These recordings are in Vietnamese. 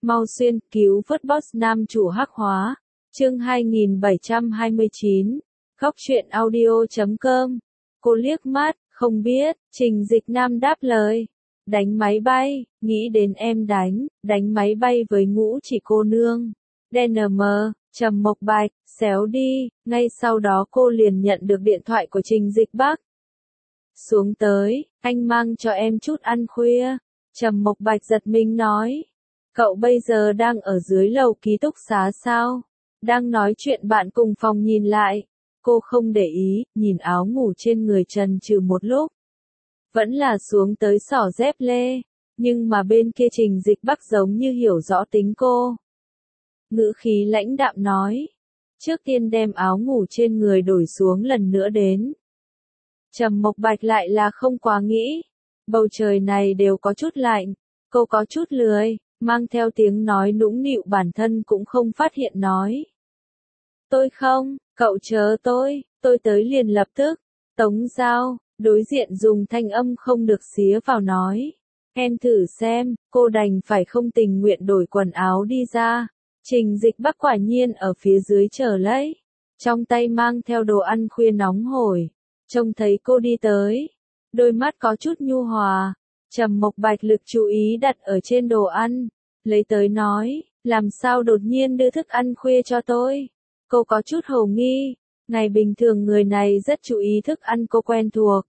Mau xuyên, cứu vớt boss nam chủ hắc hóa. Chương 2729. Góc truyện audio.com. Cô liếc mắt, không biết, Trình Dịch Nam đáp lời. Đánh máy bay, nghĩ đến em đánh máy bay với Ngũ Chỉ cô nương. DNM, Trầm Mộc Bạch, xéo đi, ngay sau đó cô liền nhận được điện thoại của Trình Dịch Bắc. Xuống tới, anh mang cho em chút ăn khuya. Trầm Mộc Bạch giật mình nói. Cậu bây giờ đang ở dưới lầu ký túc xá sao? Đang nói chuyện bạn cùng phòng nhìn lại. Cô không để ý, nhìn áo ngủ trên người trần trừ một lúc. Vẫn là xuống tới xỏ dép lê. Nhưng mà bên kia Trình Dịch Bắc giống như hiểu rõ tính cô. Ngữ khí lãnh đạm nói. Trước tiên đem áo ngủ trên người đổi xuống lần nữa đến. Trầm Mộc Bạch lại là không quá nghĩ. Bầu trời này đều có chút lạnh. Cô có chút lười, mang theo tiếng nói nũng nịu bản thân cũng không phát hiện nói. Tôi không, cậu chờ tôi tới liền lập tức. Tống Giao, đối diện dùng thanh âm không được xía vào nói. Em thử xem, cô đành phải không tình nguyện đổi quần áo đi ra. Trình Dịch Bắc quả nhiên ở phía dưới chờ lấy. Trong tay mang theo đồ ăn khuya nóng hổi. Trông thấy cô đi tới. Đôi mắt có chút nhu hòa. Trầm Mộc Bạch lực chú ý đặt ở trên đồ ăn. Lấy tới nói, làm sao đột nhiên đưa thức ăn khuya cho tôi. Cô có chút hồ nghi. Ngày bình thường người này rất chú ý thức ăn cô quen thuộc.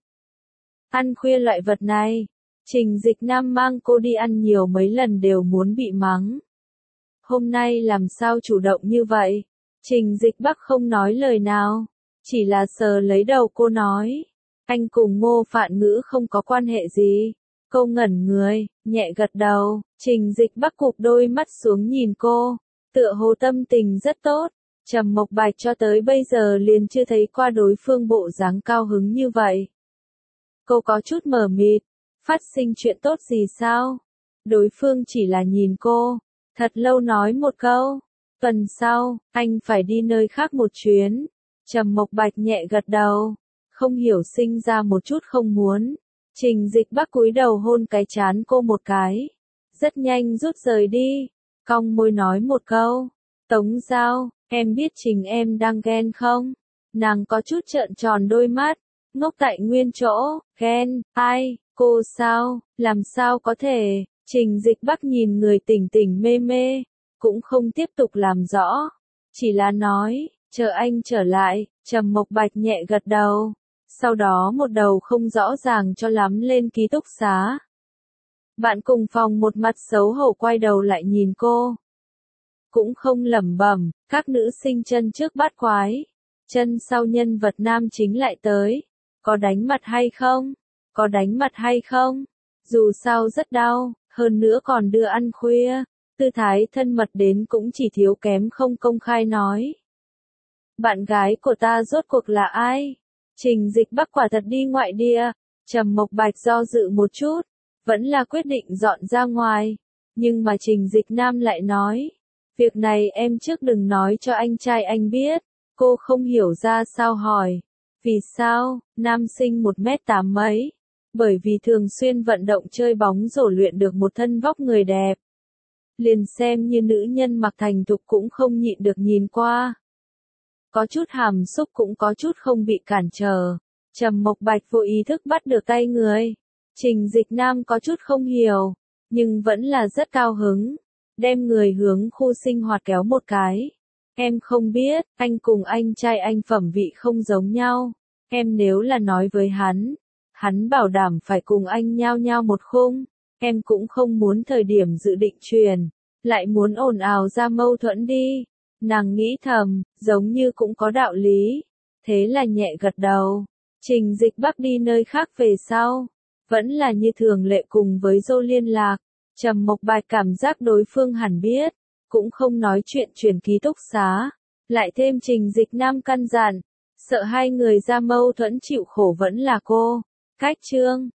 Ăn khuya loại vật này. Trình Dịch Nam mang cô đi ăn nhiều mấy lần đều muốn bị mắng. Hôm nay làm sao chủ động như vậy? Trình Dịch Bắc không nói lời nào. Chỉ là sờ lấy đầu cô nói. Anh cùng Ngô Phạn Ngữ không có quan hệ gì. Cô ngẩn người, nhẹ gật đầu. Trình Dịch Bắc cụp đôi mắt xuống nhìn cô. Tựa hồ tâm tình rất tốt. Trầm Mộc Bạch cho tới bây giờ liền chưa thấy qua đối phương bộ dáng cao hứng như vậy. Cô có chút mờ mịt. Phát sinh chuyện tốt gì sao? Đối phương chỉ là nhìn cô. Thật lâu nói một câu. Tuần sau, anh phải đi nơi khác một chuyến. Trầm Mộc Bạch nhẹ gật đầu. Không hiểu sinh ra một chút không muốn. Trình Dịch Bắc cúi đầu hôn cái trán cô một cái. Rất nhanh rút rời đi. Cong môi nói một câu. Tống Giao, em biết Trình em đang ghen không? Nàng có chút trợn tròn đôi mắt. Ngốc tại nguyên chỗ. Ghen, ai, cô sao, làm sao có thể? Trình Dịch Bắc nhìn người tỉnh tỉnh mê mê. Cũng không tiếp tục làm rõ. Chỉ là nói, chờ anh trở lại. Trầm Mộc Bạch nhẹ gật đầu. Sau đó một đầu không rõ ràng cho lắm lên ký túc xá. Bạn cùng phòng một mặt xấu hổ quay đầu lại nhìn cô. Cũng không lẩm bẩm, các nữ sinh chân trước bát quái. Chân sau nhân vật nam chính lại tới. Có đánh mặt hay không? Có đánh mặt hay không? Dù sao rất đau, hơn nữa còn đưa ăn khuya. Tư thái thân mật đến cũng chỉ thiếu kém không công khai nói. Bạn gái của ta rốt cuộc là ai? Trình Dịch Bắc quả thật đi ngoại địa. Trầm Mộc Bạch do dự một chút. Vẫn là quyết định dọn ra ngoài. Nhưng mà Trình Dịch Nam lại nói. Việc này em trước đừng nói cho anh trai anh biết. Cô không hiểu ra sao hỏi. Vì sao, nam sinh 1m8 mấy. Bởi vì thường xuyên vận động chơi bóng rổ luyện được một thân vóc người đẹp. Liền xem như nữ nhân mặc thành thục cũng không nhịn được nhìn qua. Có chút hàm xúc cũng có chút không bị cản trở. Trầm Mộc Bạch vô ý thức bắt được tay người. Trình Dịch Nam có chút không hiểu. Nhưng vẫn là rất cao hứng. Đem người hướng khu sinh hoạt kéo một cái. Em không biết, anh cùng anh trai anh phẩm vị không giống nhau. Em nếu là nói với hắn bảo đảm phải cùng anh nhao nhao một khung. Em cũng không muốn thời điểm dự định truyền. Lại muốn ồn ào ra mâu thuẫn đi. Nàng nghĩ thầm, giống như cũng có đạo lý. Thế là nhẹ gật đầu. Trình Dịch Bắc đi nơi khác về sau. Vẫn là như thường lệ cùng với Dô liên lạc. Trầm Mộc Bạch cảm giác đối phương hẳn biết. Cũng không nói chuyện chuyển ký túc xá. Lại thêm Trình Dịch Nam căn dặn. Sợ hai người ra mâu thuẫn chịu khổ vẫn là cô. Cách chương